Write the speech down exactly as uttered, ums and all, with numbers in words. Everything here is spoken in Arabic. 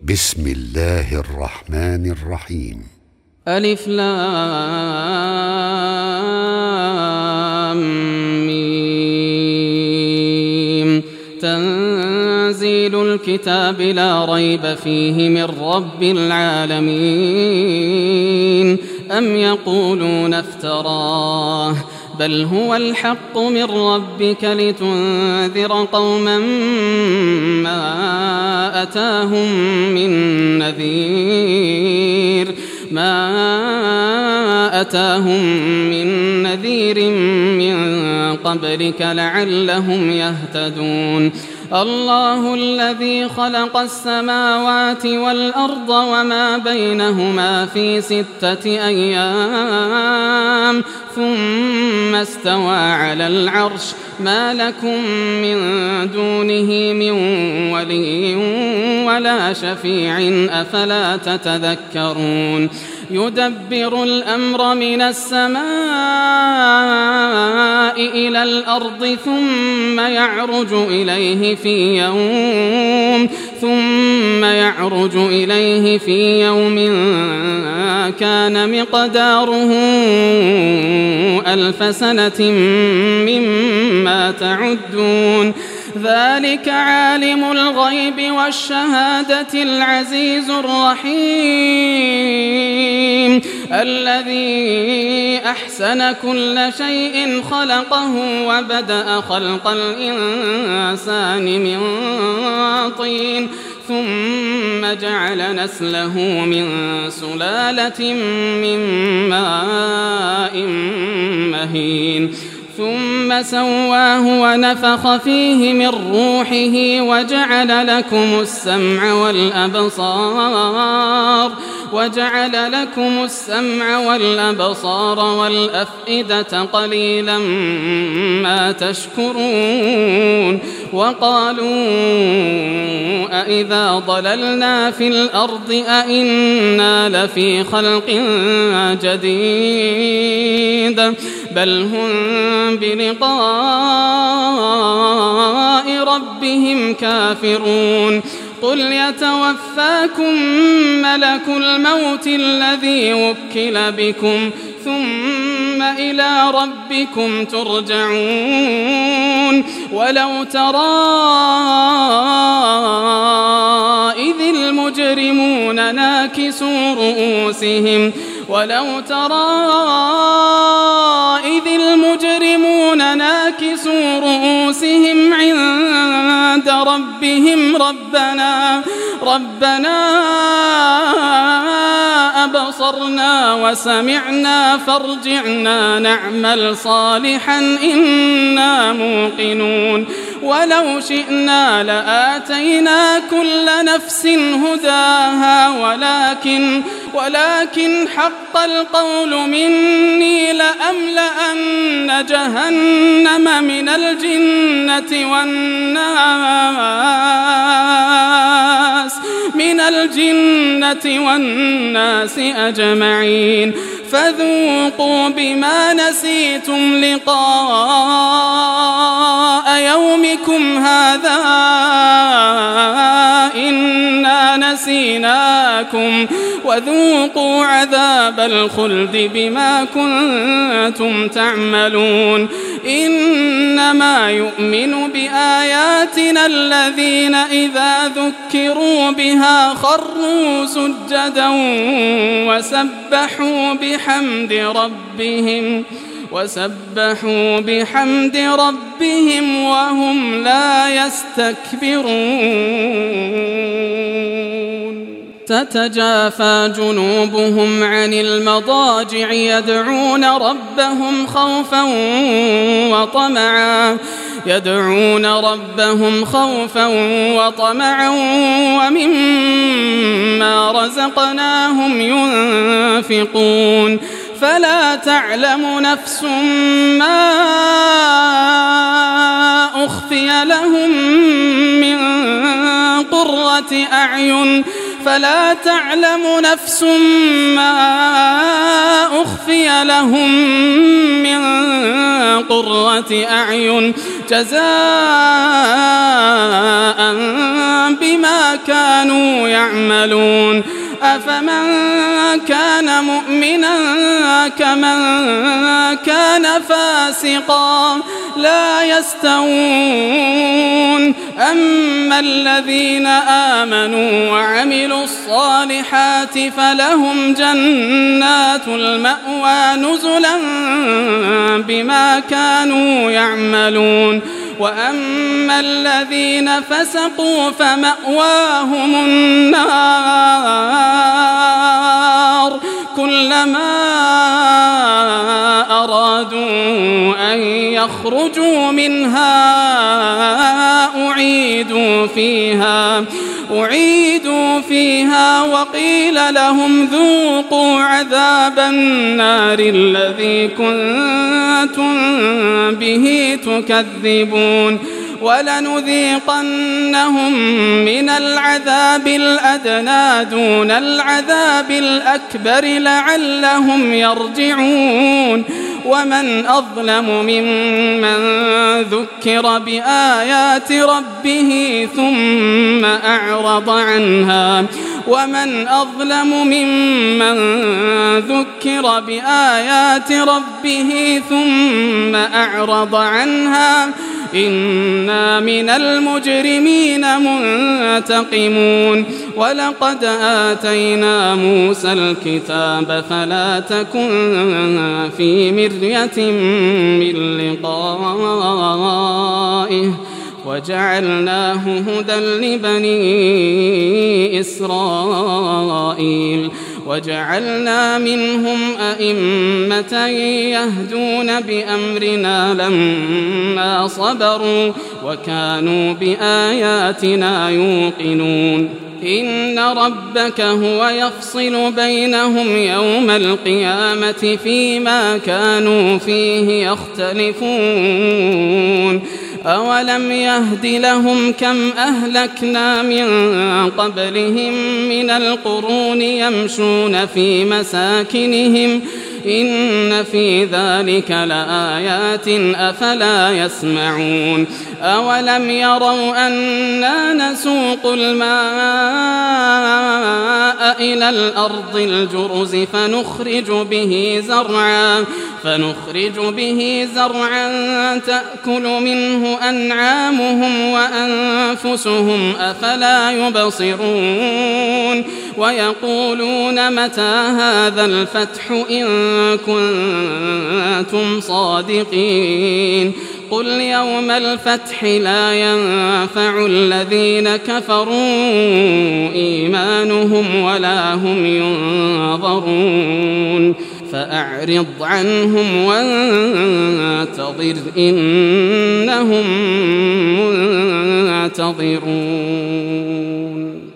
بسم الله الرحمن الرحيم. ألف لام ميم. تنزيل الكتاب لا ريب فيه من رب العالمين. أم يقولون افتراه بل هو الحق من ربك لتنذر قوما ما أتاهم من نذير ما أتاهم من نذير من قبلك لعلهم يهتدون. الله الذي خلق السماوات والأرض وما بينهما في ستة أيام ثم استوى على العرش ما لكم من دونه من ولي ولا شفيع أفلا تتذكرون. يدبر الأمر من السماء إلى الأرض ثم يعرج إليه في يوم ثم يعرج إليه في يوم كان مقداره ألف سنة مما تعدون. ذلك عالم الغيب والشهادة العزيز الرحيم الذي أحسن كل شيء خلقه وبدأ خلق الإنسان من طين ثم جعل نسله من سلالة من ماء مهين ثم سواه ونفخ فيه من روحه وجعل لكم السمع والأبصار وجعل لكم السمع والأبصار والأفئدة قليلا ما تشكرون. وقالوا أإذا ضللنا في الأرض أإنا لفي خلق جديد بل هم بلقاء ربهم كافرون. قل يتوفاكم ملك الموت الذي وكل بكم ثم إلى ربكم ترجعون. ولو ترى إذ المجرمون ناكسوا رؤوسهم ولو ترى إذ المجرمون ناكسوا رؤوسهم عند ربهم ربنا ربنا أبصرنا وسمعنا فارجعنا نعمل صالحا إنا موقنون. ولو شئنا لآتينا كل نفس هداها ولكن ولكن حق القول مني لأملأن جهنم من الجنة والناس من الجنة والناس أجمعين. فذوقوا بما نسيتم لقاء يومكم هذا إنا نسيناكم وذوقوا عذاب الخلد بما كنتم تعملون. إنما يؤمن بآياتنا الذين إذا ذكروا بها خروا سجدا وسبحوا بحمد ربهم وسبحوا بحمد ربهم وهم لا يستكبرون. تتجافى جنوبهم عن المضاجع يدعون ربهم خوفا وطمعا يدعون ربهم خوفا وطمعا ومما رزقناهم ينفقون. فلا تعلم نفس ما أخفي لهم من قرة أعين فلا تعلم نفس ما أخفي لهم من قرة أعين جزاء بما كانوا يعملون أفمن كان مؤمنا كمن كان فاسقا لا يستوون أما الذين آمنوا وعملوا الصالحات فلهم جنات المأوى نزلا بما كانوا يعملون وأما الذين فسقوا فمأواهم النار كلما أرادوا أن يخرجوا منها أعيدوا فيها أعيدوا فيها وقيل لهم ذوقوا عذاب النار الذي كنتم به تكذبون ولنذيقنهم من العذاب الأدنى دون العذاب الأكبر لعلهم يرجعون ومن أظلم ممن ذكر بآيات ربه ثم أعرض عنها ومن أظلم ممن ذكر بآيات ربه ثم أعرض عنها إنا من المجرمين منتقمون ولقد آتينا موسى الكتاب فلا تكن في مرية من لقائه وجعلناه هدى لبني إسرائيل وجعلنا منهم أئمة يهدون بأمرنا لما صبروا وكانوا بآياتنا يوقنون إن ربك هو يفصل بينهم يوم القيامة فيما كانوا فيه يختلفون أولم يهد لهم كم أهلكنا من قبلهم من القرون يمشون في مساكنهم إن في ذلك لآيات أفلا يسمعون أولم يروا أنا نسوق الماء إلى الأرض الجرز فنخرج به زرعا فنخرج به زرعا تأكل منه أنعامهم وأنفسهم أفلا يبصرون ويقولون متى هذا الفتح إن كنتم صادقين قل يوم الفتح لا ينفع الذين كفروا إيمانهم ولا هم ينظرون فأعرض عنهم وانتظر إنهم منتظرون.